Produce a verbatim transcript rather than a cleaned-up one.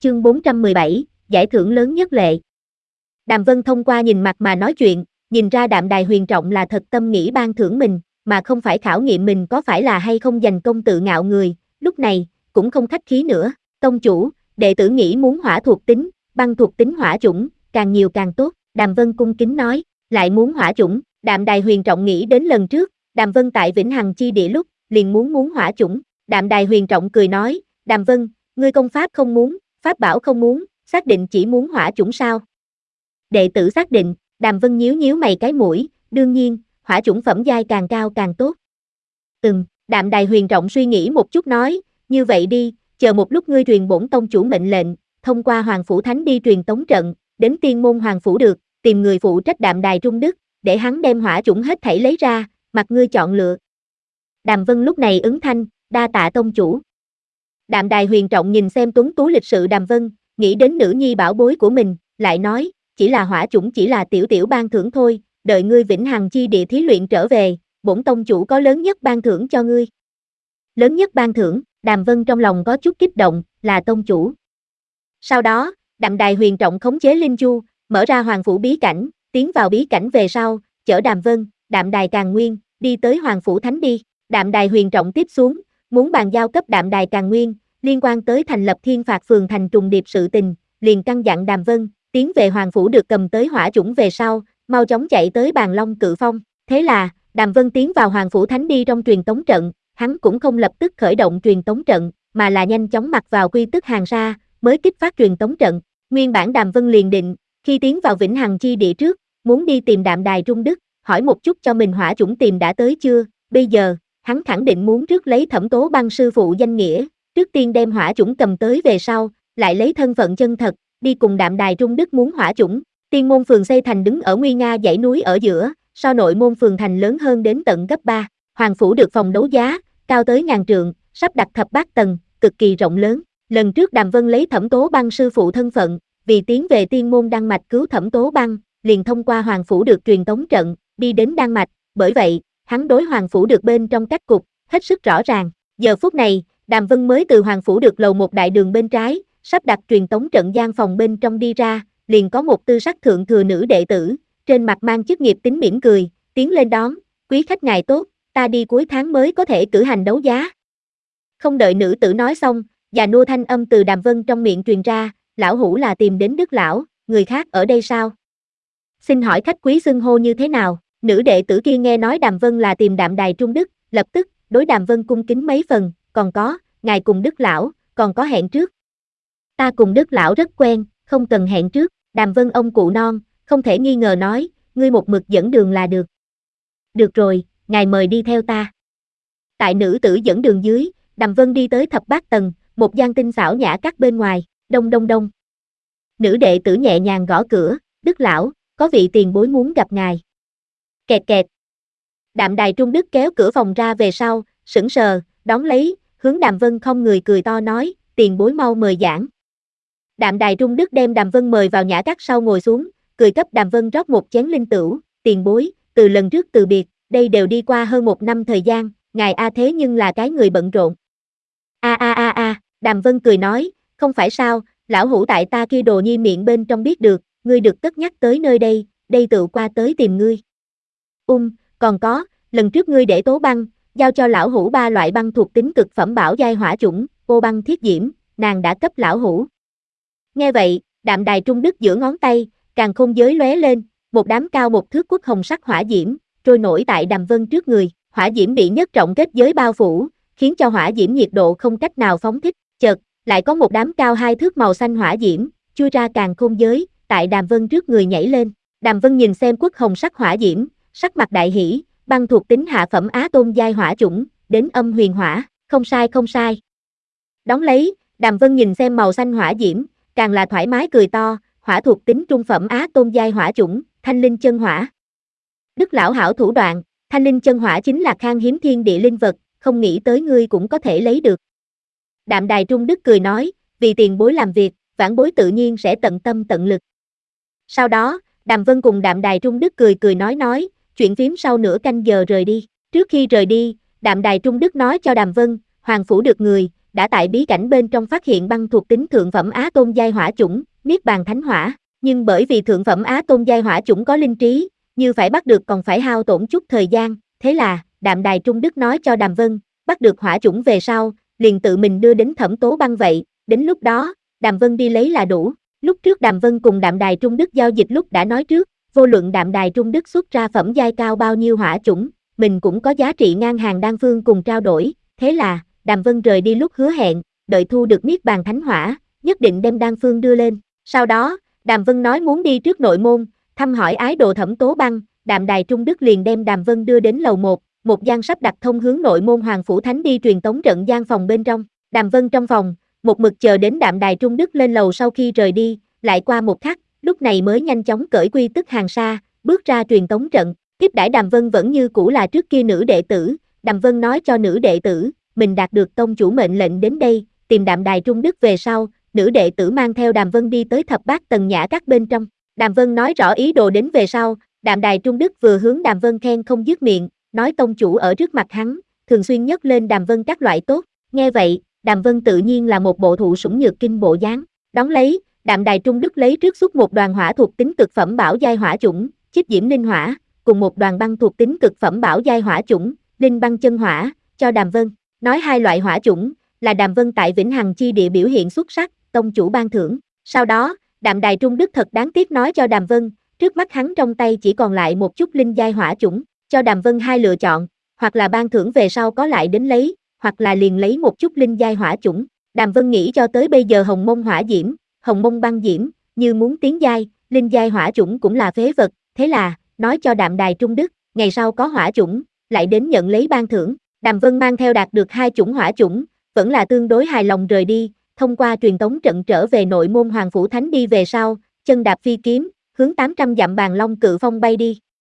Chương bốn trăm mười bảy, giải thưởng lớn nhất lệ. Đàm Vân thông qua nhìn mặt mà nói chuyện, nhìn ra Đạm Đài Huyền Trọng là thật tâm nghĩ ban thưởng mình, mà không phải khảo nghiệm mình có phải là hay không giành công tự ngạo người, lúc này, cũng không khách khí nữa. Tông chủ, đệ tử nghĩ muốn hỏa thuộc tính, băng thuộc tính hỏa chủng, càng nhiều càng tốt, Đàm Vân cung kính nói, lại muốn hỏa chủng, Đạm Đài Huyền Trọng nghĩ đến lần trước, Đàm Vân tại Vĩnh Hằng Chi Địa lúc, liền muốn muốn hỏa chủng, Đạm Đài Huyền Trọng cười nói, Đàm Vân, ngươi công pháp không muốn, pháp bảo không muốn, xác định chỉ muốn hỏa chủng sao? Đệ tử xác định, Đàm Vân nhíu nhíu mày cái mũi, đương nhiên, hỏa chủng phẩm giai càng cao càng tốt. Ừm, Đạm Đài Huyền Trọng suy nghĩ một chút nói, như vậy đi, chờ một lúc ngươi truyền bổn tông chủ mệnh lệnh, thông qua Hoàng Phủ Thánh đi truyền tống trận, đến Tiên Môn Hoàng Phủ được, tìm người phụ trách Đạm Đài Trung Đức, để hắn đem hỏa chủng hết thảy lấy ra, mặc ngươi chọn lựa. Đàm Vân lúc này ứng thanh, đa tạ tông chủ. Đạm Đài Huyền Trọng nhìn xem tuấn tú lịch sự Đàm Vân, nghĩ đến nữ nhi bảo bối của mình, lại nói, chỉ là hỏa chủng chỉ là tiểu tiểu ban thưởng thôi, đợi ngươi Vĩnh Hằng Chi Địa thí luyện trở về, bổn tông chủ có lớn nhất ban thưởng cho ngươi. Lớn nhất ban thưởng, Đàm Vân trong lòng có chút kích động, là tông chủ. Sau đó, Đạm Đài Huyền Trọng khống chế Linh Chu, mở ra Hoàng Phủ bí cảnh, tiến vào bí cảnh về sau, chở Đàm Vân, Đạm Đài Càn Nguyên, đi tới Hoàng Phủ Thánh đi. Đạm Đài Huyền Trọng tiếp xuống, muốn bàn giao cấp Đạm Đài Càn Nguyên, liên quan tới thành lập Thiên Phạt Phường thành trùng điệp sự tình, liền căn dặn Đàm Vân, tiến về Hoàng Phủ được cầm tới hỏa chủng về sau, mau chóng chạy tới Bàn Long Cự Phong. Thế là, Đàm Vân tiến vào Hoàng Phủ Thánh đi trong truyền tống trận, hắn cũng không lập tức khởi động truyền tống trận, mà là nhanh chóng mặc vào quy tức hàng sa, mới kích phát truyền tống trận. Nguyên bản Đàm Vân liền định, khi tiến vào Vĩnh Hằng Chi Địa trước, muốn đi tìm Đạm Đài Trung Đức, hỏi một chút cho mình hỏa chủng tìm đã tới chưa, bây giờ, hắn khẳng định muốn trước lấy Thẩm Tố Băng sư phụ danh nghĩa, trước tiên đem hỏa chủng cầm tới về sau, lại lấy thân phận chân thật, đi cùng Đạm Đài Trung Đức muốn hỏa chủng. Tiên Môn Phường xây thành đứng ở nguy nga dãy núi ở giữa, so Nội Môn Phường thành lớn hơn đến tận gấp ba. Hoàng Phủ được phòng đấu giá, cao tới ngàn trượng, sắp đặt thập bát tầng, cực kỳ rộng lớn. Lần trước Đàm Vân lấy Thẩm Tố Băng sư phụ thân phận, vì tiến về Tiên Môn Đan Mạch cứu Thẩm Tố Băng, liền thông qua Hoàng Phủ được truyền tống trận, đi đến Đan Mạch, bởi vậy, hắn đối Hoàng Phủ được bên trong cách cục, hết sức rõ ràng. Giờ phút này, Đàm Vân mới từ Hoàng Phủ được lầu một đại đường bên trái, sắp đặt truyền tống trận gian phòng bên trong đi ra, liền có một tư sắc thượng thừa nữ đệ tử, trên mặt mang chức nghiệp tính mỉm cười, tiến lên đón, quý khách ngài tốt, ta đi cuối tháng mới có thể cử hành đấu giá. Không đợi nữ tử nói xong, già nua thanh âm từ Đàm Vân trong miệng truyền ra, lão hủ là tìm đến Đức lão, người khác ở đây sao? Xin hỏi khách quý xưng hô như thế nào? Nữ đệ tử kia nghe nói Đàm Vân là tìm Đạm Đài Trung Đức, lập tức, đối Đàm Vân cung kính mấy phần, còn có, ngài cùng Đức lão, còn có hẹn trước. Ta cùng Đức lão rất quen, không cần hẹn trước, Đàm Vân ông cụ non, không thể nghi ngờ nói, ngươi một mực dẫn đường là được. Được rồi, ngài mời đi theo ta. Tại nữ tử dẫn đường dưới, Đàm Vân đi tới thập bát tầng, một gian tinh xảo nhã các bên ngoài, đông đông đông. Nữ đệ tử nhẹ nhàng gõ cửa, Đức lão, có vị tiền bối muốn gặp ngài. Kẹt kẹt. Đạm Đài Trung Đức kéo cửa phòng ra về sau, sững sờ, đón lấy, hướng Đàm Vân không người cười to nói, tiền bối mau mời giảng. Đạm Đài Trung Đức đem Đàm Vân mời vào nhã các sau ngồi xuống, cười cấp Đàm Vân rót một chén linh tửu, tiền bối, từ lần trước từ biệt, đây đều đi qua hơn một năm thời gian, ngài a thế nhưng là cái người bận rộn. A a a a, Đàm Vân cười nói, không phải sao, lão hủ tại ta kia đồ nhi miệng bên trong biết được, ngươi được cất nhắc tới nơi đây, đây tự qua tới tìm ngươi. Um, còn có, lần trước ngươi để Tố Băng, giao cho lão hủ ba loại băng thuộc tính cực phẩm bảo giai hỏa chủng, cô băng thiết diễm, nàng đã cấp lão hủ. Nghe vậy, Đạm Đài Trung Đức giữa ngón tay, càn khôn giới lóe lên, một đám cao một thước quốc hồng sắc hỏa diễm, trôi nổi tại Đàm Vân trước người, hỏa diễm bị nhất trọng kết giới bao phủ, khiến cho hỏa diễm nhiệt độ không cách nào phóng thích, chợt, lại có một đám cao hai thước màu xanh hỏa diễm, chui ra càn khôn giới, tại Đàm Vân trước người nhảy lên. Đàm Vân nhìn xem quốc hồng sắc hỏa diễm, sắc mặt đại hỉ, băng thuộc tính hạ phẩm á tôn giai hỏa chủng, đến âm huyền hỏa, không sai không sai. Đón lấy, Đàm Vân nhìn xem màu xanh hỏa diễm, càng là thoải mái cười to, hỏa thuộc tính trung phẩm á tôn giai hỏa chủng, thanh linh chân hỏa. Đức lão hảo thủ đoạn, thanh linh chân hỏa chính là khan hiếm thiên địa linh vật, không nghĩ tới ngươi cũng có thể lấy được. Đạm Đài Trung Đức cười nói, vì tiền bối làm việc, vãn bối tự nhiên sẽ tận tâm tận lực. Sau đó, Đàm Vân cùng Đạm Đài Trung Đức cười cười nói nói, chuyện phím sau nửa canh giờ rời đi. Trước khi rời đi, Đạm Đài Trung Đức nói cho Đàm Vân, Hoàng Phủ được người, đã tại bí cảnh bên trong phát hiện băng thuộc tính thượng phẩm Á Tôn giai hỏa chủng, Niết Bàn Thánh Hỏa, nhưng bởi vì thượng phẩm Á Tôn giai hỏa chủng có linh trí, như phải bắt được còn phải hao tổn chút thời gian, thế là, Đạm Đài Trung Đức nói cho Đàm Vân, bắt được hỏa chủng về sau, liền tự mình đưa đến Thẩm Tố Băng vậy, đến lúc đó, Đàm Vân đi lấy là đủ. Lúc trước Đàm Vân cùng Đạm Đài Trung Đức giao dịch lúc đã nói trước, vô luận Đạm Đài Trung Đức xuất ra phẩm giai cao bao nhiêu hỏa chủng, mình cũng có giá trị ngang hàng đan phương cùng trao đổi, thế là, Đàm Vân rời đi lúc hứa hẹn, đợi thu được Niết Bàn Thánh Hỏa, nhất định đem đan phương đưa lên. Sau đó, Đàm Vân nói muốn đi trước nội môn, thăm hỏi ái đồ Thẩm Tố Băng, Đạm Đài Trung Đức liền đem Đàm Vân đưa đến lầu một, một gian sắp đặt thông hướng nội môn Hoàng Phủ Thánh đi truyền tống trận gian phòng bên trong. Đàm Vân trong phòng, một mực chờ đến Đạm Đài Trung Đức lên lầu sau khi rời đi, lại qua một khắc, lúc này mới nhanh chóng cởi quy tức hàng sa, bước ra truyền tống trận. Tiếp đãi Đàm Vân vẫn như cũ là trước kia nữ đệ tử, Đàm Vân nói cho nữ đệ tử, mình đạt được tông chủ mệnh lệnh đến đây, tìm Đạm Đài Trung Đức về sau, nữ đệ tử mang theo Đàm Vân đi tới thập bát tầng nhã các bên trong. Đàm Vân nói rõ ý đồ đến về sau, Đạm Đài Trung Đức vừa hướng Đàm Vân khen không dứt miệng, nói tông chủ ở trước mặt hắn, thường xuyên nhắc lên Đàm Vân các loại tốt, nghe vậy, Đàm Vân tự nhiên là một bộ thụ sủng nhược kinh bộ dáng. Đón lấy, Đạm Đài Trung Đức lấy trước xuất một đoàn hỏa thuộc tính cực phẩm bảo giai hỏa chủng, Chích Diễm Linh Hỏa, cùng một đoàn băng thuộc tính cực phẩm bảo giai hỏa chủng, Linh Băng Chân Hỏa, cho Đàm Vân. Nói hai loại hỏa chủng, là Đàm Vân tại Vĩnh Hằng chi địa biểu hiện xuất sắc, tông chủ ban thưởng. Sau đó, Đạm Đài Trung Đức thật đáng tiếc nói cho Đàm Vân, trước mắt hắn trong tay chỉ còn lại một chút linh giai hỏa chủng, cho Đàm Vân hai lựa chọn, hoặc là ban thưởng về sau có lại đến lấy, hoặc là liền lấy một chút linh giai hỏa chủng. Đàm Vân nghĩ cho tới bây giờ Hồng Mông Hỏa Diễm, Hồng Mông Băng Diễm, như muốn tiến giai, linh giai hỏa chủng cũng là phế vật, thế là, nói cho Đạm Đài Trung Đức, ngày sau có hỏa chủng, lại đến nhận lấy ban thưởng. Đàm Vân mang theo đạt được hai chủng hỏa chủng, vẫn là tương đối hài lòng rời đi, thông qua truyền tống trận trở về nội môn Hoàng Phủ Thánh đi về sau, chân đạp phi kiếm, hướng tám trăm dặm Bàn Long Cự Phong bay đi.